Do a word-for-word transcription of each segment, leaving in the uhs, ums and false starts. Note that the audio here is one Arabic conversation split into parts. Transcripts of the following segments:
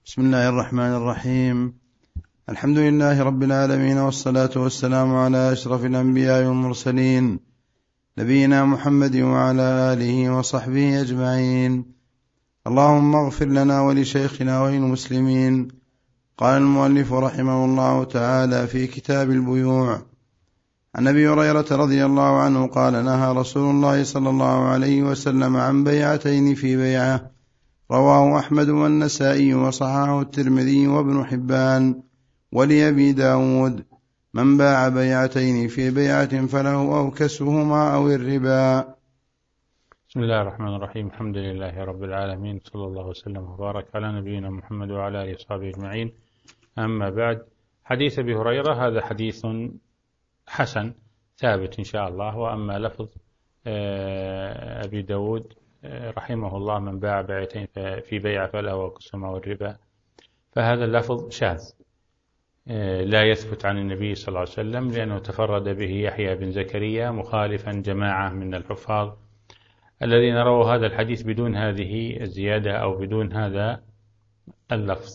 بسم الله الرحمن الرحيم. الحمد لله رب العالمين، والصلاة والسلام على أشرف الأنبياء والمرسلين، نبينا محمد وعلى آله وصحبه أجمعين. اللهم اغفر لنا ولشيخنا وللمسلمين. قال المؤلف رحمه الله تعالى في كتاب البيوع عن أبي هريرة رضي الله عنه قال: نهى رسول الله صلى الله عليه وسلم عن بيعتين في بيعة. رواه أحمد والنسائي وصححه الترمذي وابن حبان. ولأبي داود: من باع بيعتين في بيعة فله أو كسبهما أو الربا. بسم الله الرحمن الرحيم. الحمد لله رب العالمين، صلى الله وسلم وبارك على نبينا محمد وعلى آله وصحبه أجمعين. أما بعد، حديث أبي هريرة هذا حديث حسن ثابت إن شاء الله. وأما لفظ أبي داود رحمه الله: من باع بيعتين في بيعة فله أو كسبهما أو الربا، فهذا اللفظ شاذ لا يثبت عن النبي صلى الله عليه وسلم، لأنه تفرد به يحيى بن زكريا مخالفا جماعة من الحفاظ الذين رووا هذا الحديث بدون هذه الزيادة أو بدون هذا اللفظ.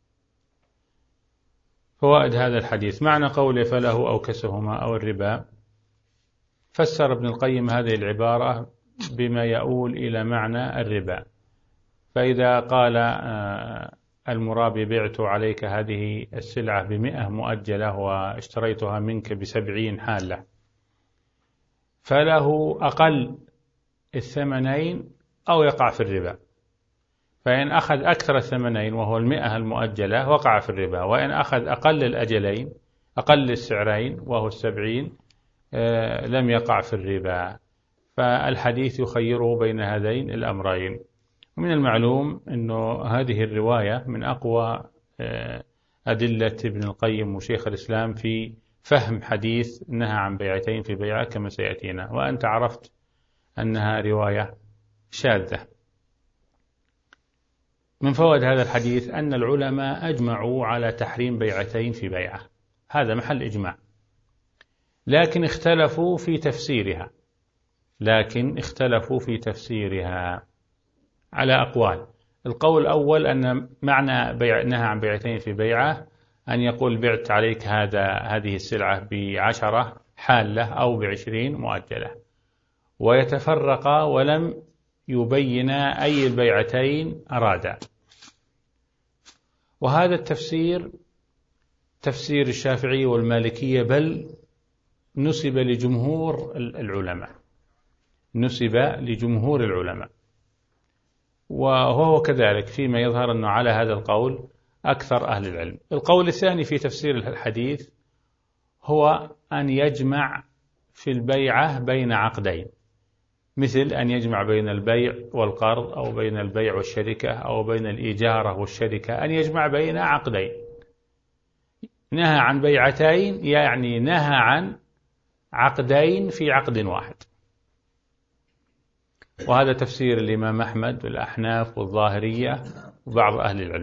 فوائد هذا الحديث: معنى قوله فله أو كسبهما أو الربا، فسر ابن القيم هذه العبارة بما يؤول إلى معنى الربا. فإذا قال المرابي: بعت عليك هذه السلعة بمئة مؤجلة واشتريتها منك بسبعين حالة، فله أقل الثمنين أو يقع في الربا. فإن أخذ أكثر الثمنين وهو المئة المؤجلة وقع في الربا، وإن أخذ أقل الأجلين أقل السعرين وهو السبعين لم يقع في الربا. فالحديث يخيره بين هذين الأمرين. ومن المعلوم أنه هذه الرواية من أقوى أدلة ابن القيم وشيخ الإسلام في فهم حديث نهى عن بيعتين في بيعة كما سيأتينا، وأنت عرفت أنها رواية شاذة. من فوائد هذا الحديث أن العلماء أجمعوا على تحريم بيعتين في بيعة، هذا محل إجماع، لكن اختلفوا في تفسيرها لكن اختلفوا في تفسيرها على أقوال. القول الأول أن معنى بيع نهى عن بيعتين في بيعة أن يقول: بعت عليك هذا هذه السلعة بعشرة حالة أو بعشرين مؤجلة، ويتفرقا ولم يبينا أي البيعتين أرادا. وهذا التفسير تفسير الشافعي والمالكية، بل نسب لجمهور العلماء نسب لجمهور العلماء وهو كذلك فيما يظهر أنه على هذا القول أكثر أهل العلم. القول الثاني في تفسير الحديث هو أن يجمع في البيعة بين عقدين، مثل أن يجمع بين البيع والقرض، أو بين البيع والشركة، أو بين الإجارة والشركة، أن يجمع بين عقدين. نهى عن بيعتين يعني نهى عن عقدين في عقد واحد. وهذا تفسير الإمام أحمد والأحناف والظاهرية وبعض أهل العلم.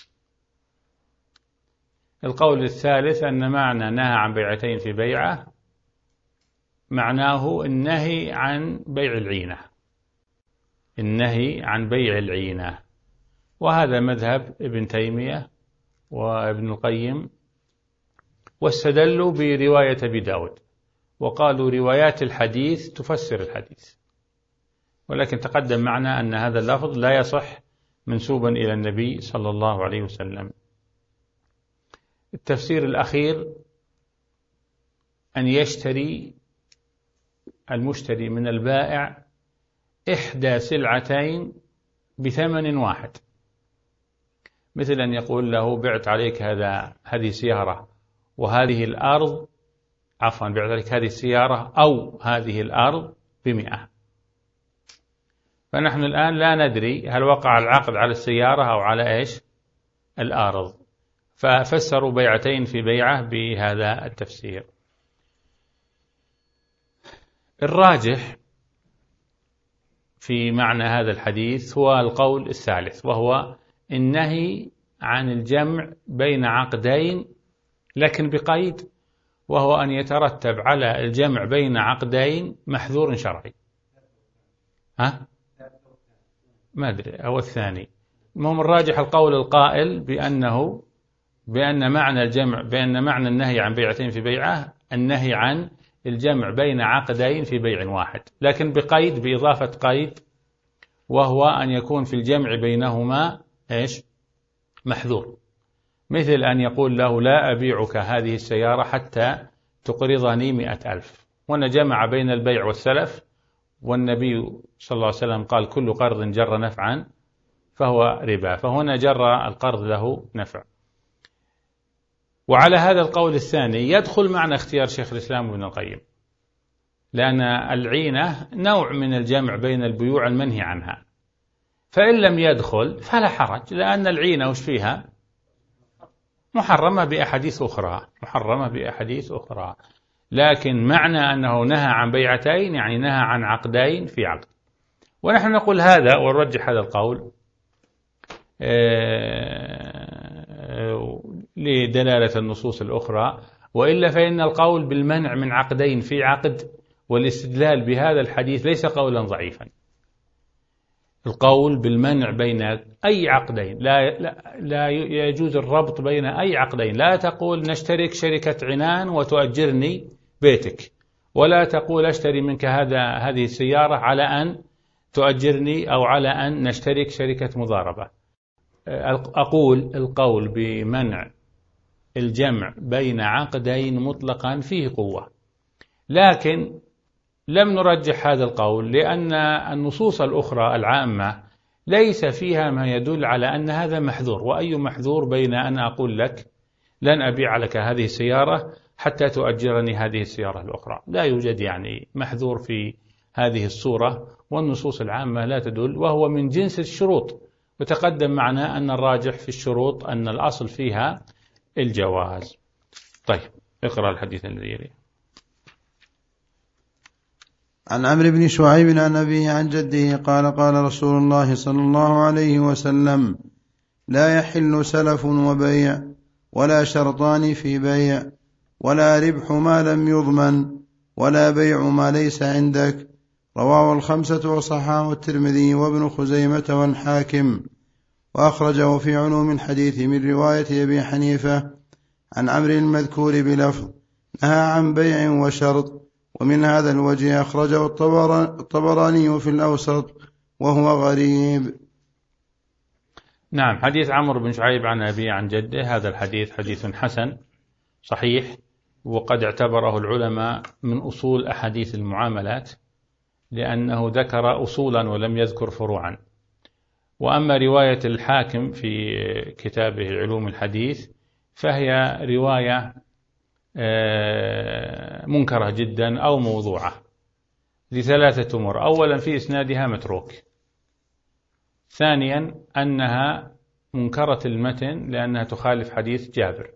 القول الثالث أن معنى نهى عن بيعتين في بيعة معناه النهي عن بيع العينة النهي عن بيع العينة وهذا مذهب ابن تيمية وابن القيم، واستدلوا برواية أبي داود وقالوا روايات الحديث تفسر الحديث، ولكن تقدم معنا أن هذا اللفظ لا يصح منسوبا إلى النبي صلى الله عليه وسلم. التفسير الأخير أن يشتري المشتري من البائع إحدى سلعتين بثمن واحد، مثل أن يقول له: بعت عليك هذا هذه سيارة وهذه الأرض عفوا بعت عليك هذه السيارة أو هذه الأرض بمئة. فنحن الآن لا ندري هل وقع العقد على السيارة أو على إيش الأرض، ففسروا بيعتين في بيعة بهذا التفسير. الراجح في معنى هذا الحديث هو القول الثالث، وهو النهي عن الجمع بين عقدين، لكن بقيد، وهو أن يترتب على الجمع بين عقدين محذور شرعي. ها؟ ما أدري، أو الثاني المهم الراجح القول القائل بأنه بأن معنى الجمع بأن معنى النهي عن بيعتين في بيعة النهي عن الجمع بين عقدين في بيع واحد، لكن بقيد بإضافة قيد، وهو أن يكون في الجمع بينهما إيش؟ محذور، مثل أن يقول له لا أبيعك هذه السيارة حتى تقرضني مئة ألف، وأن جمع بين البيع والسلف، والنبي صلى الله عليه وسلم قال كل قرض جر نفعا فهو ربا، فهنا جر القرض له نفع. وعلى هذا القول الثاني يدخل معنى اختيار شيخ الإسلام ابن القيم، لأن العينة نوع من الجمع بين البيوع المنهي عنها، فإن لم يدخل فلا حرج، لأن العينة وش فيها؟ محرمة بأحاديث أخرى، محرمة بأحاديث أخرى، لكن معنى أنه نهى عن بيعتين يعني نهى عن عقدين في عقد. ونحن نقول هذا ونرجح هذا القول لدلالة النصوص الأخرى، وإلا فإن القول بالمنع من عقدين في عقد والاستدلال بهذا الحديث ليس قولا ضعيفا. القول بالمنع بين أي عقدين، لا, لا, لا يجوز الربط بين أي عقدين، لا تقول نشترك شركة عنان وتؤجرني بيتك، ولا تقول أشتري منك هذا هذه السيارة على أن تؤجرني أو على أن نشترك شركة مضاربة. أقول القول بمنع الجمع بين عقدين مطلقا فيه قوة، لكن لم نرجح هذا القول لأن النصوص الأخرى العامة ليس فيها ما يدل على أن هذا محذور، وأي محذور بين أن أقول لك لن أبيع لك هذه السيارة حتى تؤجرني هذه السيارة الأخرى، لا يوجد يعني محذور في هذه الصورة، والنصوص العامة لا تدل، وهو من جنس الشروط، وتقدم معنا أن الراجح في الشروط أن الأصل فيها الجواز. طيب اقرأ الحديث الذي يليه. عن عمرو بن شعيب عن أبيه عن جده قال قال رسول الله صلى الله عليه وسلم لا يحل سلف وبيع ولا شرطان في بيع ولا ربح ما لم يضمن ولا بيع ما ليس عندك، رواه الخمسة وصححه الترمذي وابن خزيمة والحاكم، وأخرجه في علوم الحديث من رواية أبي حنيفة عن عمرو المذكور بلفظ نهى عن بيع وشرط، ومن هذا الوجه أخرجه الطبراني في الأوسط وهو غريب. نعم، حديث عمرو بن شعيب عن أبيه عن جده، هذا الحديث حديث حسن صحيح، وقد اعتبره العلماء من أصول أحاديث المعاملات، لأنه ذكر أصولا ولم يذكر فروعا. وأما رواية الحاكم في كتابه علوم الحديث فهي رواية منكرة جدا أو موضوعة لثلاثة أمور: أولا في إسنادها متروك، ثانيا أنها منكرة المتن لأنها تخالف حديث جابر،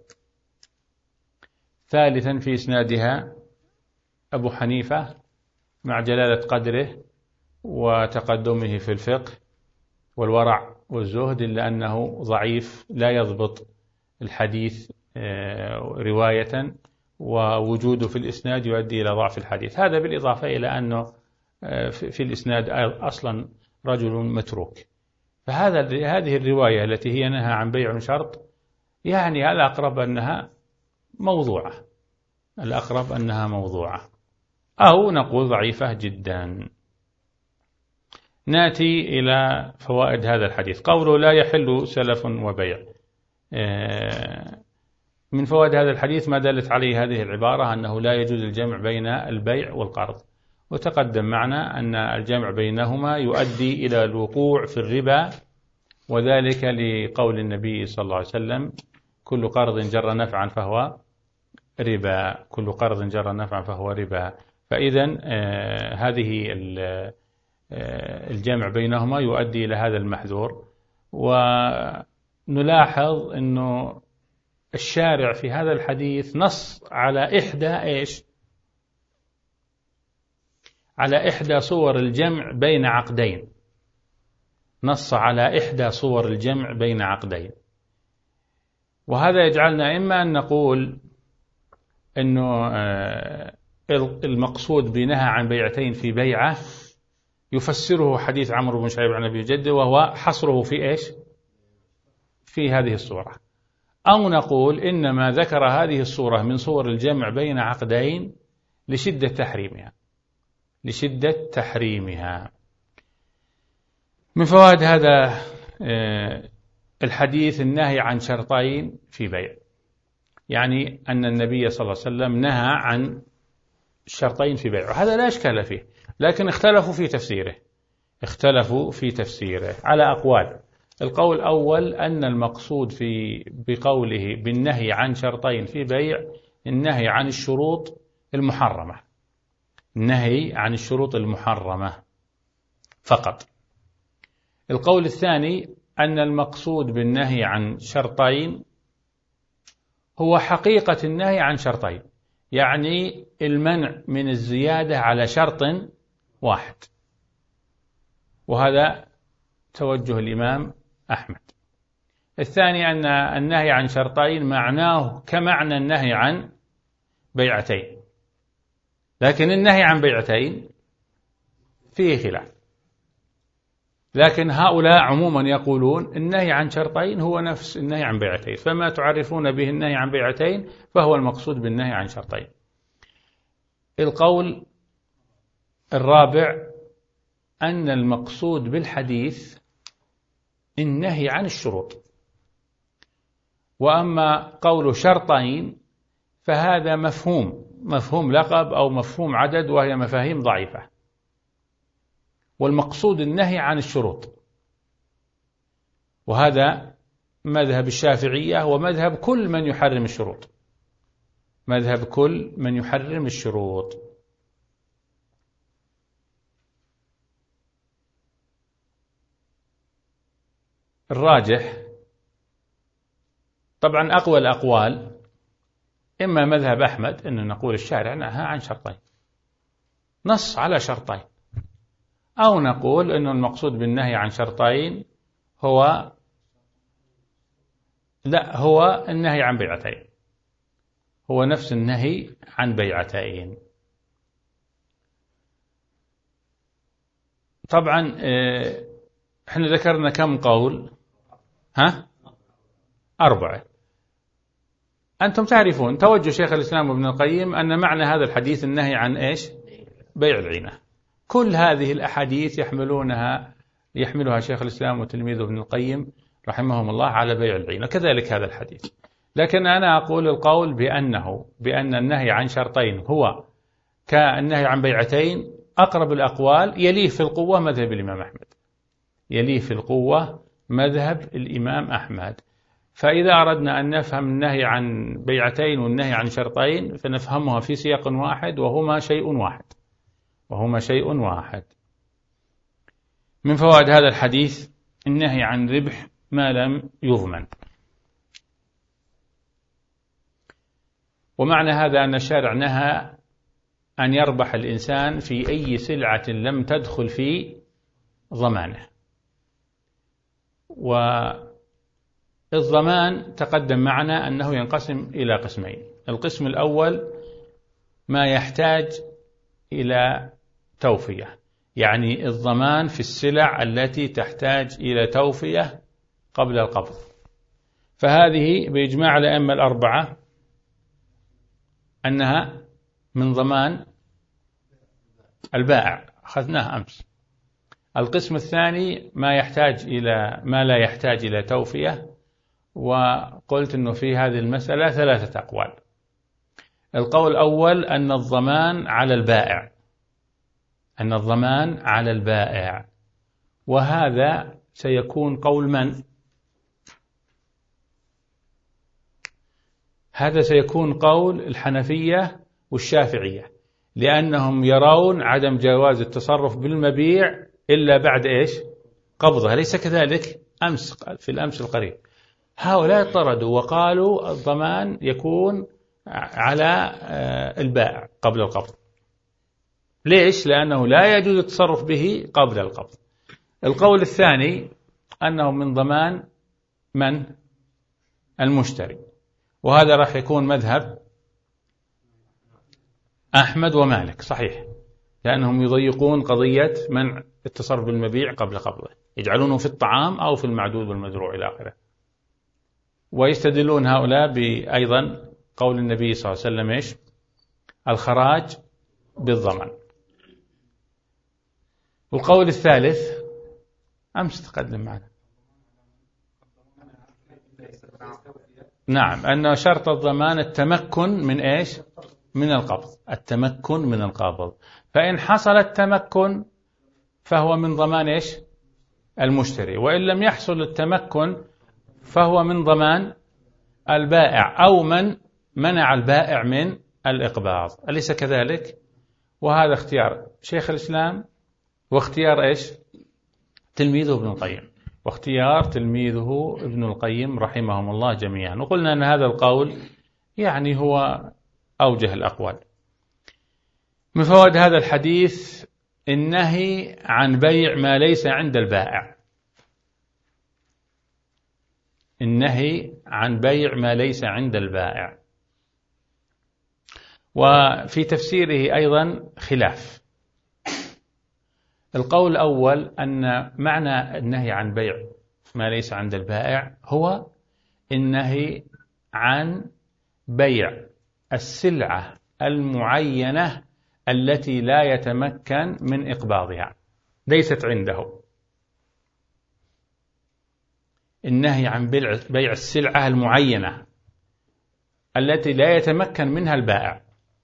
ثالثا في إسنادها أبو حنيفة مع جلالة قدره وتقدمه في الفقه والورع والزهد، إلا أنه ضعيف لا يضبط الحديث رواية، ووجوده في الإسناد يؤدي إلى ضعف الحديث. هذا بالإضافة إلى أنه في الإسناد أصلا رجل متروك. فهذا هذه الرواية التي هي نهى عن بيع شرط يعني الأقرب أنها موضوعة، الأقرب أنها موضوعة أو نقول ضعيفة جدا. نأتي إلى فوائد هذا الحديث. قوله لا يحل سلف وبيع، من فوائد هذا الحديث ما دلت عليه هذه العبارة أنه لا يجوز الجمع بين البيع والقرض، وتقدم معنا أن الجمع بينهما يؤدي إلى الوقوع في الربا، وذلك لقول النبي صلى الله عليه وسلم كل قرض جر نفعا فهو ربا، كل قرض جر نفعا فهو ربا. فإذا هذه الجمع بينهما يؤدي إلى هذا المحذور. ونلاحظ أنه الشارع في هذا الحديث نص على إحدى إيش؟ على إحدى صور الجمع بين عقدين، نص على إحدى صور الجمع بين عقدين. وهذا يجعلنا إما أن نقول أنه المقصود بنهى عن بيعتين في بيعة يفسره حديث عمرو بن شعيب عن أبي جده، وهو حصره في إيش؟ في هذه الصورة، أو نقول إنما ذكر هذه الصورة من صور الجمع بين عقدين لشدة تحريمها لشدة تحريمها. من فوائد هذا الحديث النهي عن شرطين في بيع، يعني أن النبي صلى الله عليه وسلم نهى عن شرطين في بيع، وهذا لا إشكال فيه، لكن اختلفوا في تفسيره اختلفوا في تفسيره على أقوال. القول الأول أن المقصود في بقوله بالنهي عن شرطين في بيع النهي عن الشروط المحرمة النهي عن الشروط المحرمة فقط. القول الثاني أن المقصود بالنهي عن شرطين هو حقيقة النهي عن شرطين، يعني المنع من الزيادة على شرط واحد، وهذا توجه الإمام أحمد. الثاني أن النهي عن شرطين معناه كمعنى النهي عن بيعتين، لكن النهي عن بيعتين فيه خلاف، لكن هؤلاء عموما يقولون النهي عن شرطين هو نفس النهي عن بيعتين، فما تعرفون به النهي عن بيعتين فهو المقصود بالنهي عن شرطين. القول الرابع أن المقصود بالحديث النهي عن الشروط، وأما قول شرطين فهذا مفهوم مفهوم لقب أو مفهوم عدد، وهي مفاهيم ضعيفة، والمقصود النهي عن الشروط، وهذا مذهب الشافعية ومذهب كل من يحرم الشروط مذهب كل من يحرم الشروط. الراجح طبعا أقوى الأقوال إما مذهب أحمد أن نقول الشارع نهى عن شرطين، نص على شرطين، أو نقول أن المقصود بالنهي عن شرطين هو لا هو النهي عن بيعتين، هو نفس النهي عن بيعتين. طبعا احنا ذكرنا كم قول؟ ها أربعة. أنتم تعرفون توجه شيخ الإسلام ابن القيم أن معنى هذا الحديث النهي عن إيش؟ بيع العينة. كل هذه الأحاديث يحملونها يحملها شيخ الإسلام وتلميذه ابن القيم رحمهم الله على بيع العينة، كذلك هذا الحديث. لكن أنا أقول القول بأنه بأن النهي عن شرطين هو كالنهي عن بيعتين أقرب الأقوال، يليه في القوة مذهب الإمام أحمد يليه في القوة مذهب الإمام أحمد. فإذا أردنا أن نفهم النهي عن بيعتين والنهي عن شرطين فنفهمها في سياق واحد، وهما شيء واحد وهما شيء واحد. من فوائد هذا الحديث النهي عن ربح ما لم يضمن، ومعنى هذا أن الشارع نهى أن يربح الإنسان في أي سلعة لم تدخل في ضمانه. والضمان تقدم معنا أنه ينقسم إلى قسمين. القسم الأول ما يحتاج إلى توفية، يعني الضمان في السلع التي تحتاج إلى توفية قبل القبض، فهذه بإجماع الأئمة الأربعة أنها من ضمان البائع، أخذناه أمس. القسم الثاني ما يحتاج إلى ما لا يحتاج إلى توفية، وقلت أنه في هذه المسألة ثلاثة أقوال. القول الأول أن الضمان على البائع أن الضمان على البائع وهذا سيكون قول من؟ هذا سيكون قول الحنفية والشافعية، لأنهم يرون عدم جواز التصرف بالمبيع إلا بعد إيش؟ قبضها، ليس كذلك أمس في الأمس القريب. هؤلاء طردوا وقالوا الضمان يكون على البائع قبل القبض. ليش؟ لأنه لا يجوز التصرف به قبل القبض. القول الثاني أنه من ضمان من؟ المشتري، وهذا راح يكون مذهب أحمد ومالك، صحيح، لأنهم يضيقون قضية منع التصرف بالمبيع قبل قبضه، يجعلونه في الطعام أو في المعدود والمزروع إلى آخره. ويستدلون هؤلاء أيضا قول النبي صلى الله عليه وسلم إيش؟ الخراج بالضمان. والقول الثالث أمس تقدم معنا، نعم، أن شرط الضمان التمكن من إيش؟ من القبض، التمكن من القبض. فإن حصل التمكن فهو من ضمان إيش؟ المشتري، وإن لم يحصل التمكن فهو من ضمان البائع أو من منع البائع من الإقباض، أليس كذلك؟ وهذا اختيار شيخ الإسلام واختيار إيش؟ تلميذه ابن القيم، واختيار تلميذه ابن القيم رحمهم الله جميعا. وقلنا أن هذا القول يعني هو أوجه الأقوال. من فوائد هذا الحديث النهي عن بيع ما ليس عند البائع، النهي عن بيع ما ليس عند البائع. وفي تفسيره أيضا خلاف. القول الأول أن معنى النهي عن بيع ما ليس عند البائع هو النهي عن بيع السلعة المعينة التي لا يتمكن من إقباضها، ليست عنده. النهي عن بيع السلعة المعينة التي لا يتمكن منها البائع،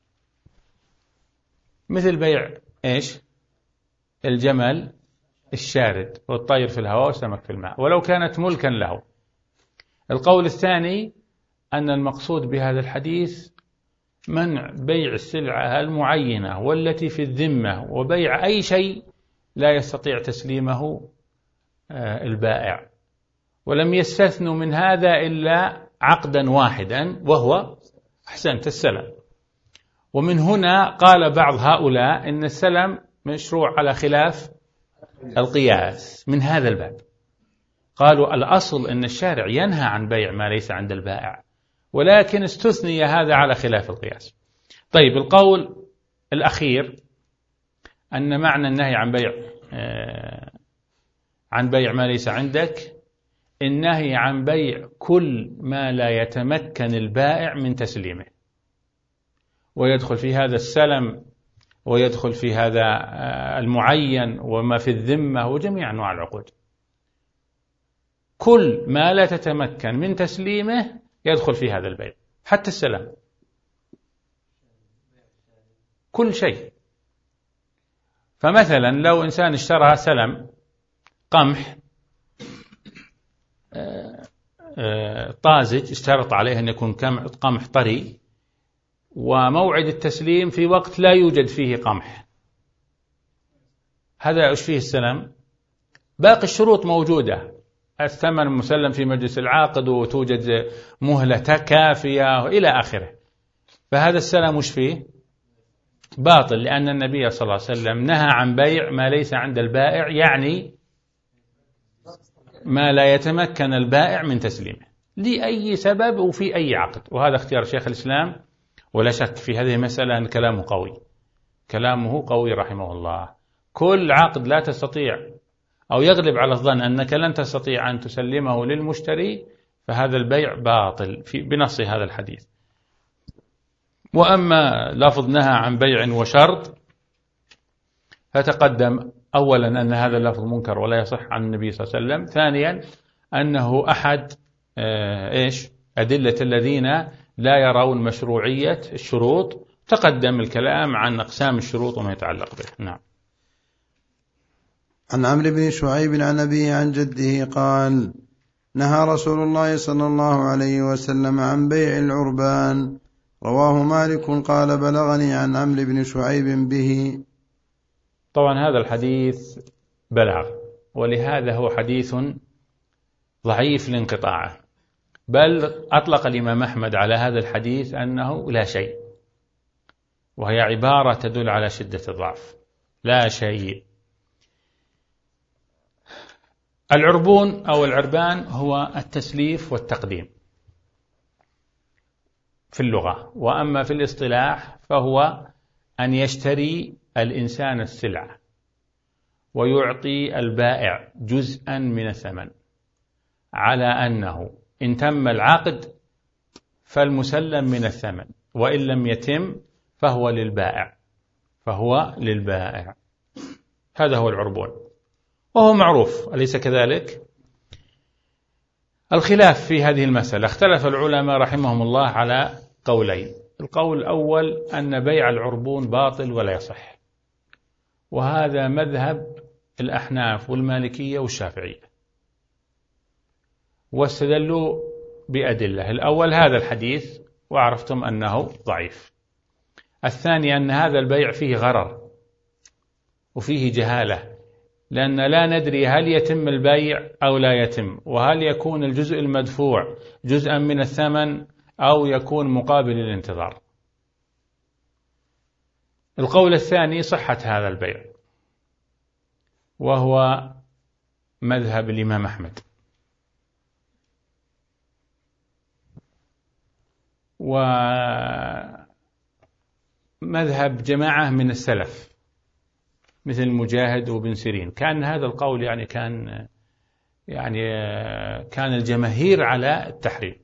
مثل بيع إيش؟ الجمل الشارد والطير في الهواء والسمك في الماء، ولو كانت ملكا له. القول الثاني أن المقصود بهذا الحديث منع بيع السلعة المعينة والتي في الذمة، وبيع أي شيء لا يستطيع تسليمه البائع. ولم يستثنوا من هذا إلا عقدا واحدا وهو أحسنت السلم. ومن هنا قال بعض هؤلاء إن السلم مشروع على خلاف القياس من هذا الباب. قالوا الأصل أن الشارع ينهى عن بيع ما ليس عند البائع، ولكن استثني هذا على خلاف القياس. طيب، القول الأخير أن معنى النهي عن بيع آه عن بيع ما ليس عندك النهي عن بيع كل ما لا يتمكن البائع من تسليمه، ويدخل في هذا السلم ويدخل في هذا المعين وما في الذمة وجميع أنواع العقود. كل ما لا تتمكن من تسليمه يدخل في هذا البيع، حتى السلام، كل شيء. فمثلا لو إنسان اشترى سلم قمح طازج، اشترط عليه أن يكون قمح طري، وموعد التسليم في وقت لا يوجد فيه قمح، هذا ايش فيه السلام؟ باقي الشروط موجودة، الثمن مسلم في مجلس العاقد وتوجد مهلة كافية إلى آخره. فهذا السلام وش فيه؟ باطل، لأن النبي صلى الله عليه وسلم نهى عن بيع ما ليس عند البائع، يعني ما لا يتمكن البائع من تسليمه لأي سبب وفي أي عقد. وهذا اختيار شيخ الإسلام، ولا شك في هذه المسألة أن كلامه قوي، كلامه قوي رحمه الله. كل عقد لا تستطيع أو يغلب على الظن أنك لن تستطيع أن تسلمه للمشتري فهذا البيع باطل في بنص هذا الحديث. وأما لفظ نهى عن بيع وشرط فتقدم أولا أن هذا اللفظ منكر ولا يصح عن النبي صلى الله عليه وسلم. ثانيا أنه أحد إيش أدلة الذين لا يرون مشروعية الشروط. تقدم الكلام عن أقسام الشروط وما يتعلق به. نعم. عن عمرو بن شعيب عن أبيه عن جده قال: نهى رسول الله صلى الله عليه وسلم عن بيع العربان. رواه مالك قال: بلغني عن عمرو بن شعيب به. طبعا هذا الحديث بلغ، ولهذا هو حديث ضعيف لانقطاعه، بل أطلق الإمام أحمد على هذا الحديث أنه لا شيء، وهي عبارة تدل على شدة الضعف، لا شيء. العربون أو العربان هو التسليف والتقديم في اللغة، وأما في الاصطلاح فهو أن يشتري الإنسان السلعة ويعطي البائع جزءا من الثمن على أنه إن تم العقد فالمسلم من الثمن، وإن لم يتم فهو للبائع فهو للبائع هذا هو العربون، وهو معروف أليس كذلك؟ الخلاف في هذه المسألة، اختلف العلماء رحمهم الله على قولين. القول الأول أن بيع العربون باطل ولا يصح، وهذا مذهب الأحناف والمالكية والشافعية، واستدلوا بأدلة. الأول هذا الحديث وعرفتم أنه ضعيف. الثاني أن هذا البيع فيه غرر وفيه جهالة، لأن لا ندري هل يتم البيع أو لا يتم، وهل يكون الجزء المدفوع جزءا من الثمن أو يكون مقابل الانتظار. القول الثاني صحة هذا البيع، وهو مذهب الإمام أحمد ومذهب جماعة من السلف مثل مجاهد وابن سيرين. كان هذا القول يعني كان يعني كان الجماهير على التحريم،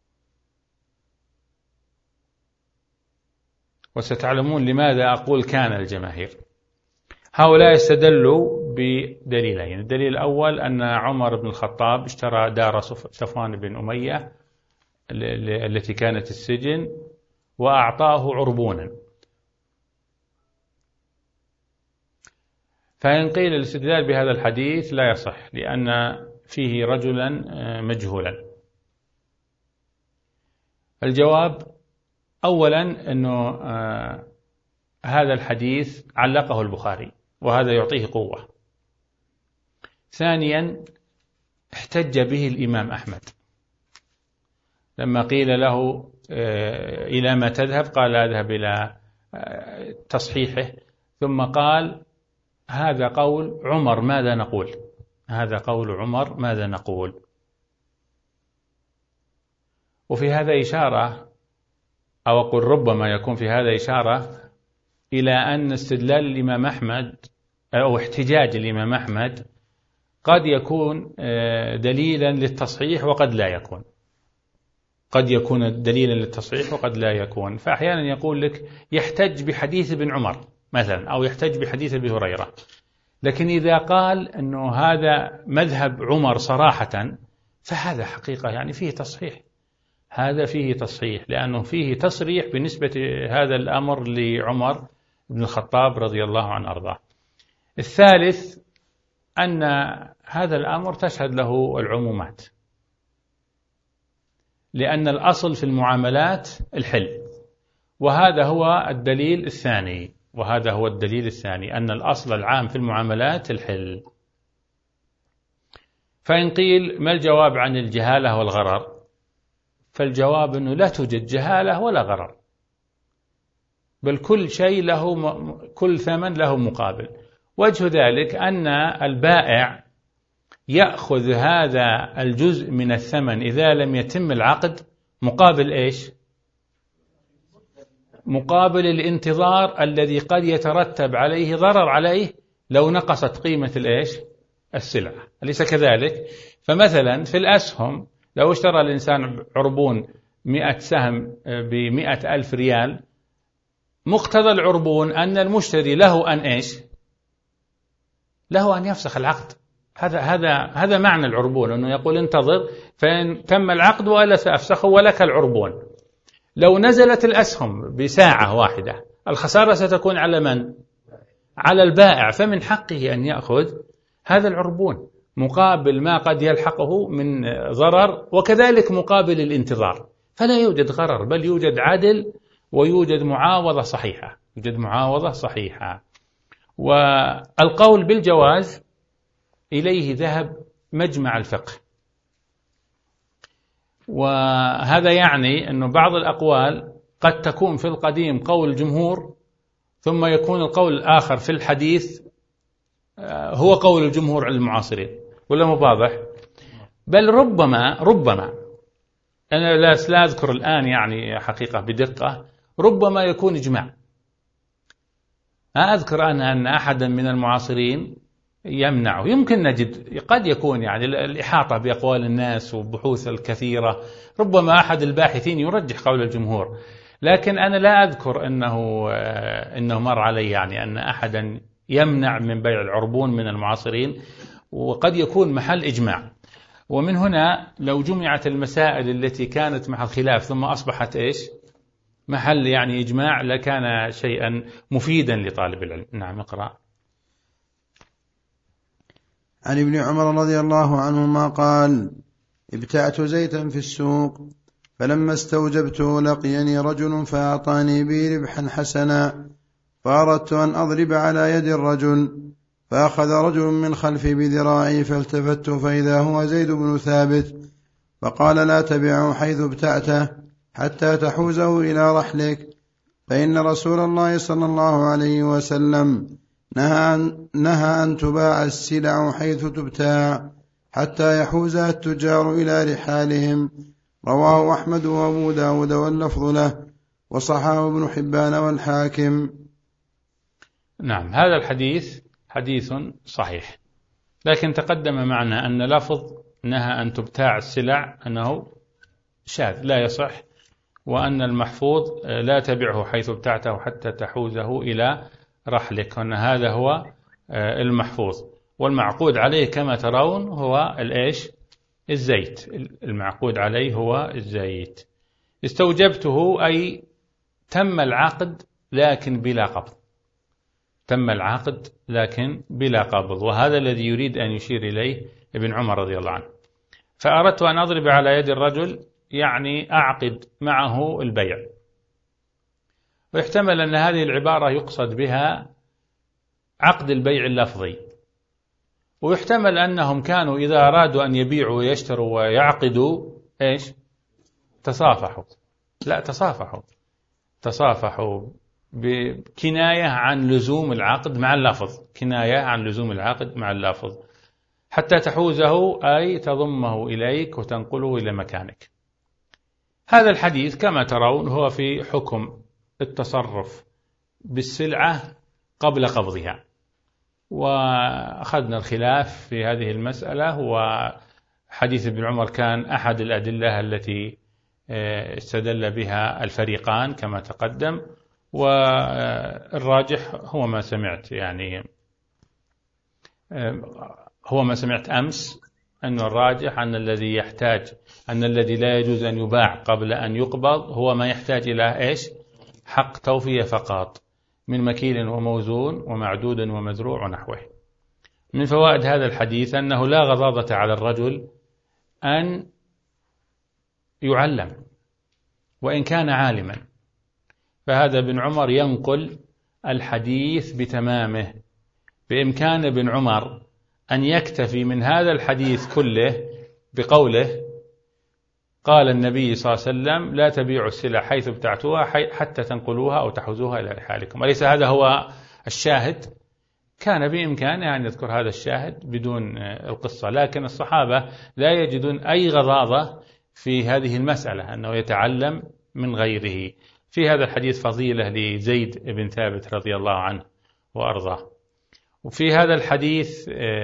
وستعلمون لماذا أقول كان الجماهير. هؤلاء استدلوا بدليلين. الدليل الأول أن عمر بن الخطاب اشترى دار صفوان بن أمية التي كانت السجن وأعطاه عربونا، فإن قيل الاستدلال بهذا الحديث لا يصح لأن فيه رجلا مجهولا. الجواب أولا أنه هذا الحديث علقه البخاري وهذا يعطيه قوة. ثانيا احتج به الإمام أحمد لما قيل له إلى ما تذهب قال أذهب إلى تصحيحه، ثم قال هذا قول عمر ماذا نقول هذا قول عمر ماذا نقول. وفي هذا إشارة، أو أقول ربما يكون في هذا إشارة إلى أن استدلال الإمام أحمد أو احتجاج الإمام أحمد قد يكون دليلا للتصحيح وقد لا يكون، قد يكون دليلا للتصحيح وقد لا يكون. فأحيانا يقول لك يحتج بحديث ابن عمر مثلا، أو يحتج بحديث أبي هريرة، لكن إذا قال أنه هذا مذهب عمر صراحة فهذا حقيقة يعني فيه تصحيح، هذا فيه تصحيح لأنه فيه تصريح بنسبة هذا الأمر لعمر بن الخطاب رضي الله عنه أرضاه. الثالث أن هذا الأمر تشهد له العمومات، لأن الأصل في المعاملات الحل، وهذا هو الدليل الثاني وهذا هو الدليل الثاني أن الأصل العام في المعاملات الحل. فإن قيل ما الجواب عن الجهالة والغرر؟ فالجواب أنه لا توجد جهالة ولا غرر، بل كل شيء له م... كل ثمن له مقابل. وجه ذلك أن البائع يأخذ هذا الجزء من الثمن إذا لم يتم العقد مقابل إيش؟ مقابل الانتظار الذي قد يترتب عليه ضرر عليه لو نقصت قيمة الإيش؟ السلعة، أليس كذلك؟ فمثلا في الأسهم لو اشترى الإنسان عربون مئة سهم بمئة ألف ريال، مقتضى العربون أن المشتري له أن إيش؟ له أن يفسخ العقد. هذا هذا هذا معنى العربون، أنه يقول انتظر فإن تم العقد ولا سأفسخه ولك العربون. لو نزلت الأسهم بساعة واحدة الخسارة ستكون على من؟ على البائع، فمن حقه أن يأخذ هذا العربون مقابل ما قد يلحقه من ضرر، وكذلك مقابل الانتظار. فلا يوجد غرر، بل يوجد عدل ويوجد معاوضة صحيحة يوجد معاوضة صحيحة. والقول بالجواز إليه ذهب مجمع الفقه، وهذا يعني أنه بعض الأقوال قد تكون في القديم قول الجمهور ثم يكون القول الآخر في الحديث هو قول الجمهور على المعاصرين، ولا مو واضح؟ بل ربما ربما أنا لا لا أذكر الآن يعني حقيقة بدقة، ربما يكون إجماع. أذكر أنا أن أحدا من المعاصرين يمنعه. يمكن نجد قد يكون يعني الإحاطة بأقوال الناس والبحوث الكثيرة، ربما أحد الباحثين يرجح قول الجمهور، لكن أنا لا أذكر أنه أنه مر علي يعني أن أحدا يمنع من بيع العربون من المعاصرين، وقد يكون محل إجماع. ومن هنا لو جمعت المسائل التي كانت محل خلاف ثم أصبحت إيش محل يعني إجماع لكان شيئا مفيدا لطالب العلم. نعم اقرأ. عن ابن عمر رضي الله عنهما قال: ابتعت زيتا في السوق، فلما استوجبته لقيني رجل فأعطاني به ربحا حسنا، فأردت أن أضرب على يد الرجل، فأخذ رجل من خلفي بذراعي، فالتفت فإذا هو زيد بن ثابت، فقال: لا تبعه حيث ابتعته حتى تحوزه إلى رحلك، فإن رسول الله صلى الله عليه وسلم نهى, نهى أن تباع السلع حيث تبتاع حتى يحوزها التجار إلى رحالهم. رواه أحمد وأبو داود واللفظ له، وصححه ابن حبان والحاكم. نعم، هذا الحديث حديث صحيح، لكن تقدم معنا أن لفظ نهى أن تبتاع السلع أنه شاذ لا يصح، وأن المحفوظ لا تبعه حيث ابتعته حتى تحوزه إلى رحلك، وأن هذا هو المحفوظ. والمعقود عليه كما ترون هو الإيش الزيت، المعقود عليه هو الزيت. استوجبته أي تم العقد لكن بلا قبض، تم العقد لكن بلا قبض، وهذا الذي يريد أن يشير إليه ابن عمر رضي الله عنه. فأردت أن أضرب على يد الرجل يعني أعقد معه البيع، ويحتمل أن هذه العبارة يقصد بها عقد البيع اللفظي، ويحتمل أنهم كانوا إذا أرادوا أن يبيعوا ويشتروا ويعقدوا إيش تصافحوا، لا تصافحوا تصافحوا بكناية عن لزوم العقد مع اللفظ، كناية عن لزوم العقد مع اللفظ، حتى تحوزه أي تضمه إليك وتنقله إلى مكانك. هذا الحديث كما ترون هو في حكم التصرف بالسلعة قبل قبضها، وأخذنا الخلاف في هذه المسألة، وحديث ابن عمر كان أحد الأدلة التي استدل بها الفريقان كما تقدم، والراجح هو ما سمعت يعني هو ما سمعت أمس، أن الراجح أن الذي يحتاج أن الذي لا يجوز أن يباع قبل أن يقبض هو ما يحتاج إلى إيش حق توفية فقط من مكيل وموزون ومعدود ومزروع ونحوه. من فوائد هذا الحديث أنه لا غضاضة على الرجل أن يعلم وإن كان عالما، فهذا ابن عمر ينقل الحديث بتمامه، بإمكان ابن عمر أن يكتفي من هذا الحديث كله بقوله قال النبي صلى الله عليه وسلم لا تبيعوا السلع حيث ابتعتوها حتى تنقلوها أو تحوزوها إلى رحالكم، أليس هذا هو الشاهد؟ كان بإمكانه أن يذكر هذا الشاهد بدون القصة، لكن الصحابة لا يجدون أي غضاضة في هذه المسألة أنه يتعلم من غيره. في هذا الحديث فضيلة لزيد بن ثابت رضي الله عنه وأرضاه. وفي هذا الحديث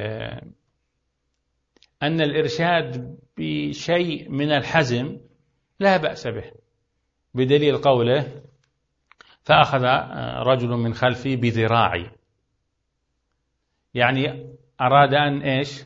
أن الإرشاد بشيء من الحزم لا بأس به، بدليل قوله فأخذ رجل من خلفي بذراعي، يعني أراد أن إيش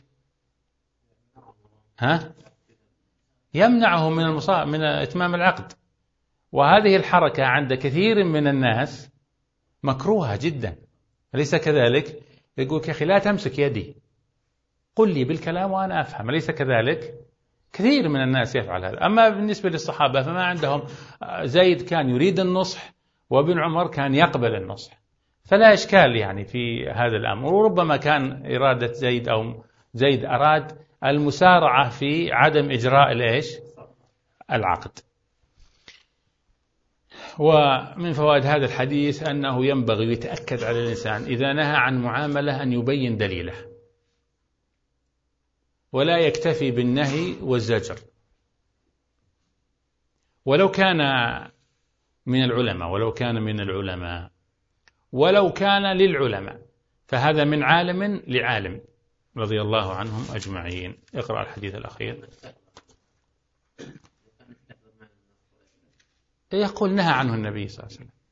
ها يمنعه من المصا... من إتمام العقد. وهذه الحركة عند كثير من الناس مكروهة جدا، أليس كذلك؟ يقول يا أخي لا تمسك يدي، قل لي بالكلام وأنا أفهم، أليس كذلك؟ كثير من الناس يفعل هذا. أما بالنسبة للصحابة فما عندهم، زيد كان يريد النصح وابن عمر كان يقبل النصح، فلا إشكال يعني في هذا الأمر. وربما كان إرادة زيد أو زيد أراد المسارعة في عدم إجراء الإيش العقد. ومن فوائد هذا الحديث أنه ينبغي يتأكد على الإنسان إذا نهى عن معاملة أن يبين دليله، ولا يكتفي بالنهي والزجر، ولو كان من العلماء ولو كان من العلماء ولو كان للعلماء، فهذا من عالم لعالم رضي الله عنهم أجمعين. اقرأ الحديث الأخير. يقول نهى عنه النبي صلى الله عليه وسلم.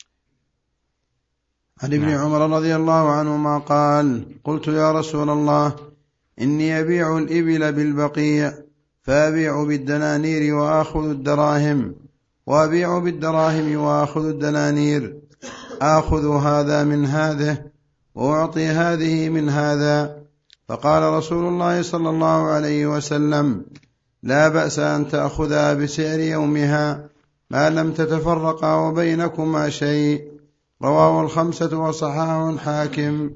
عن ابن نعم. عمر رضي الله عنهما قال: قلت يا رسول الله إني أبيع الإبل بالبقيع فأبيع بالدنانير وآخذ الدراهم، وأبيع بالدراهم وآخذ الدنانير، آخذ هذا من هذه وأعطي هذه من هذا؟ فقال رسول الله صلى الله عليه وسلم: لا بأس أن تأخذها بسعر يومها ما لم تتفرقا وبينكما شيء. رواه الخمسة وصححه الحاكم.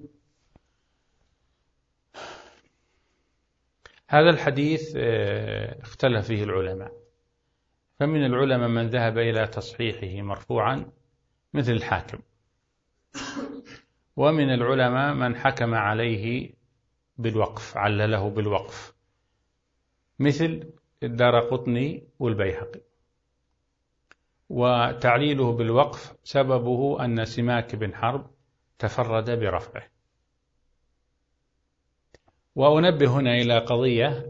هذا الحديث اختلف فيه العلماء، فمن العلماء من ذهب إلى تصحيحه مرفوعا مثل الحاكم، ومن العلماء من حكم عليه بالوقف، علله بالوقف، مثل الدارقطني والبيهقي. وتعليله بالوقف سببه أن سماك بن حرب تفرد برفعه. وأنبه هنا إلى قضية،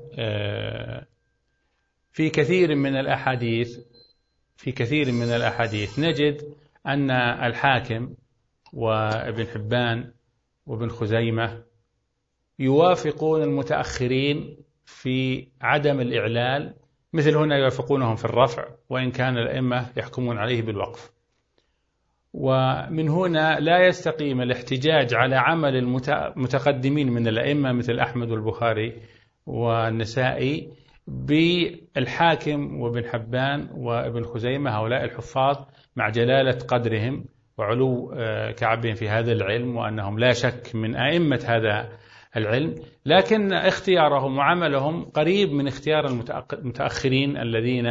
في كثير من الأحاديث في كثير من الأحاديث نجد أن الحاكم وابن حبان وابن خزيمة يوافقون المتأخرين في عدم الإعلال، مثل هنا يوافقونهم في الرفع، وإن كان الأئمة يحكمون عليه بالوقف. ومن هنا لا يستقيم الاحتجاج على عمل المتقدمين من الأئمة مثل أحمد والبخاري والنسائي بالحاكم وابن حبان وابن خزيمة، هؤلاء الحفاظ مع جلالة قدرهم وعلو كعبهم في هذا العلم، وأنهم لا شك من أئمة هذا العلم، لكن اختيارهم وعملهم قريب من اختيار المتأخرين الذين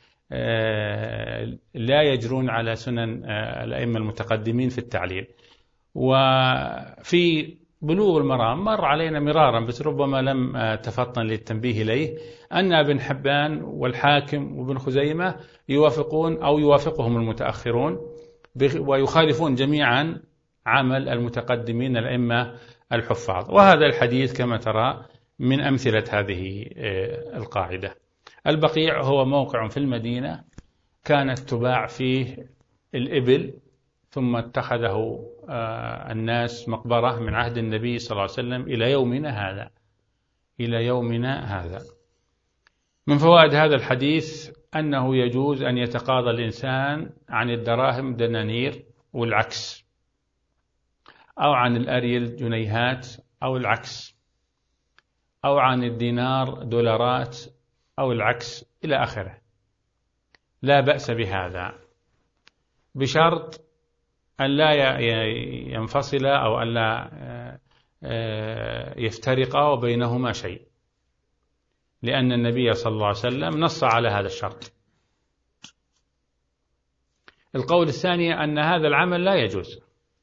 لا يجرون على سنن الأئمة المتقدمين في التعليل. وفي بلوغ المرام مر علينا مرارا، بس ربما لم تفطن للتنبيه إليه، أن ابن حبان والحاكم وابن خزيمة يوافقون أو يوافقهم المتأخرون ويخالفون جميعا عمل المتقدمين الأئمة الحفاظ. وهذا الحديث كما ترى من أمثلة هذه القاعدة. البقيع هو موقع في المدينة كانت تباع فيه الإبل، ثم اتخذه الناس مقبرة من عهد النبي صلى الله عليه وسلم إلى يومنا هذا إلى يومنا هذا. من فوائد هذا الحديث أنه يجوز أن يتقاضى الإنسان عن الدراهم دنانير والعكس، أو عن الأريل جنيهات أو العكس، أو عن الدينار دولارات أو العكس إلى آخره، لا بأس بهذا، بشرط أن لا ينفصل أو أن لا يفترق وبينهما شيء، لأن النبي صلى الله عليه وسلم نص على هذا الشرط. القول الثاني أن هذا العمل لا يجوز،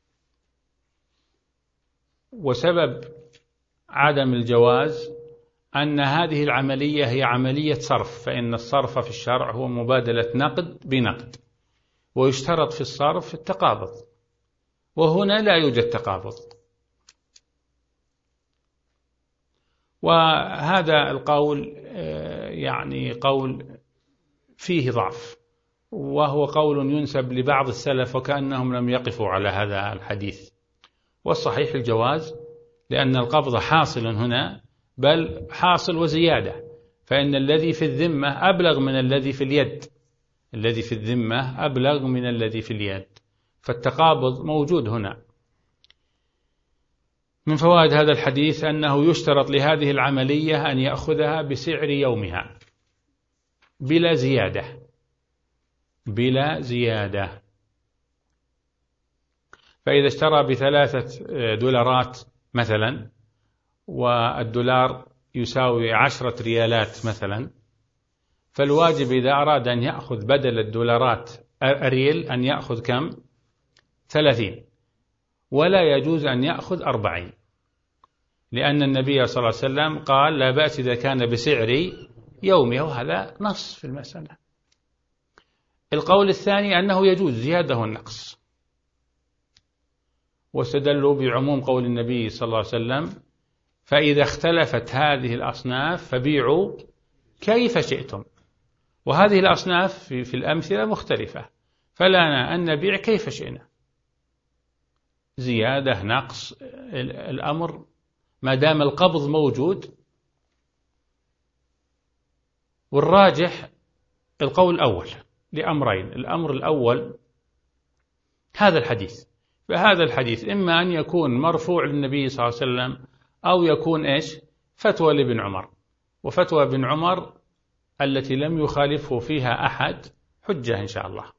وسبب عدم الجواز أن هذه العملية هي عملية صرف، فإن الصرف في الشرع هو مبادلة نقد بنقد، ويشترط في الصرف التقابض، وهنا لا يوجد تقابض. وهذا القول يعني قول فيه ضعف، وهو قول ينسب لبعض السلف وكأنهم لم يقفوا على هذا الحديث. والصحيح الجواز، لأن القبض حاصل هنا، بل حاصل وزيادة، فإن الذي في الذمة أبلغ من الذي في اليد، الذي في الذمة أبلغ من الذي في اليد، فالتقابض موجود هنا. من فوائد هذا الحديث أنه يشترط لهذه العملية أن يأخذها بسعر يومها بلا زيادة بلا زيادة. فإذا اشترى بثلاثة دولارات مثلا، والدولار يساوي عشرة ريالات مثلا، فالواجب إذا أراد أن يأخذ بدل الدولارات الريال أن يأخذ كم؟ ثلاثين، ولا يجوز أن يأخذ أربعين، لأن النبي صلى الله عليه وسلم قال لا بأس إذا كان بسعر يومه، وهذا نص في المسألة. القول الثاني أنه يجوز زيادة والنقص، واستدلوا بعموم قول النبي صلى الله عليه وسلم: فإذا اختلفت هذه الأصناف فبيعوا كيف شئتم. وهذه الأصناف في, في الأمثلة مختلفة، فلنا أن نبيع كيف شئنا، زيادة نقص، الأمر ما دام القبض موجود. والراجح القول الأول لأمرين: الأمر الأول هذا الحديث، فهذا الحديث إما أن يكون مرفوع للنبي صلى الله عليه وسلم أو يكون إيش فتوى لابن عمر، وفتوى ابن عمر التي لم يخالفه فيها أحد حجة إن شاء الله.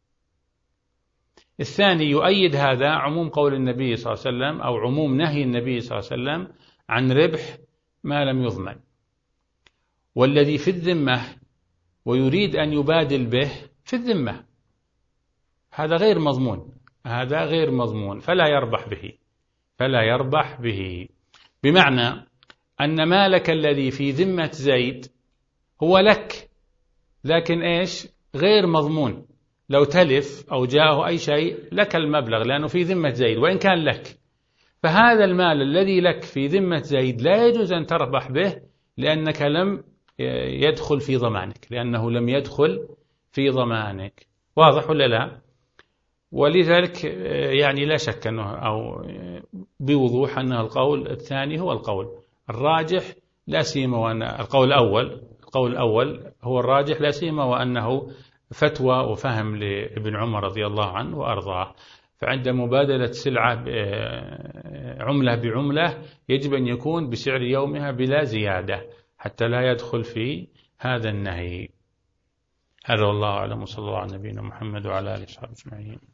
الثاني يؤيد هذا عموم قول النبي صلى الله عليه وسلم أو عموم نهي النبي صلى الله عليه وسلم عن ربح ما لم يضمن. والذي في الذمة ويريد أن يبادل به في الذمة هذا غير مضمون، هذا غير مضمون فلا يربح به، فلا يربح به. بمعنى أن مالك الذي في ذمة زيد هو لك، لكن إيش غير مضمون، لو تلف أو جاءه أي شيء لك المبلغ لأنه في ذمة زيد وإن كان لك. فهذا المال الذي لك في ذمة زيد لا يجوز أن تربح به لأنك لم يدخل في ضمانك، لأنه لم يدخل في ضمانك. واضح ولا لا؟ ولذلك يعني لا شك أنه أو بوضوح أن القول الثاني هو القول الراجح، لا سيما وأن القول الأول القول الأول هو الراجح، لا سيما وأنه فتوى وفهم لابن عمر رضي الله عنه وأرضاه. فعند مبادلة سلعة عملة بعملة يجب أن يكون بسعر يومها بلا زيادة حتى لا يدخل في هذا النهي. هذا والله أعلم، وصلى الله على نبينا محمد وعلى آله وصحبه أجمعين.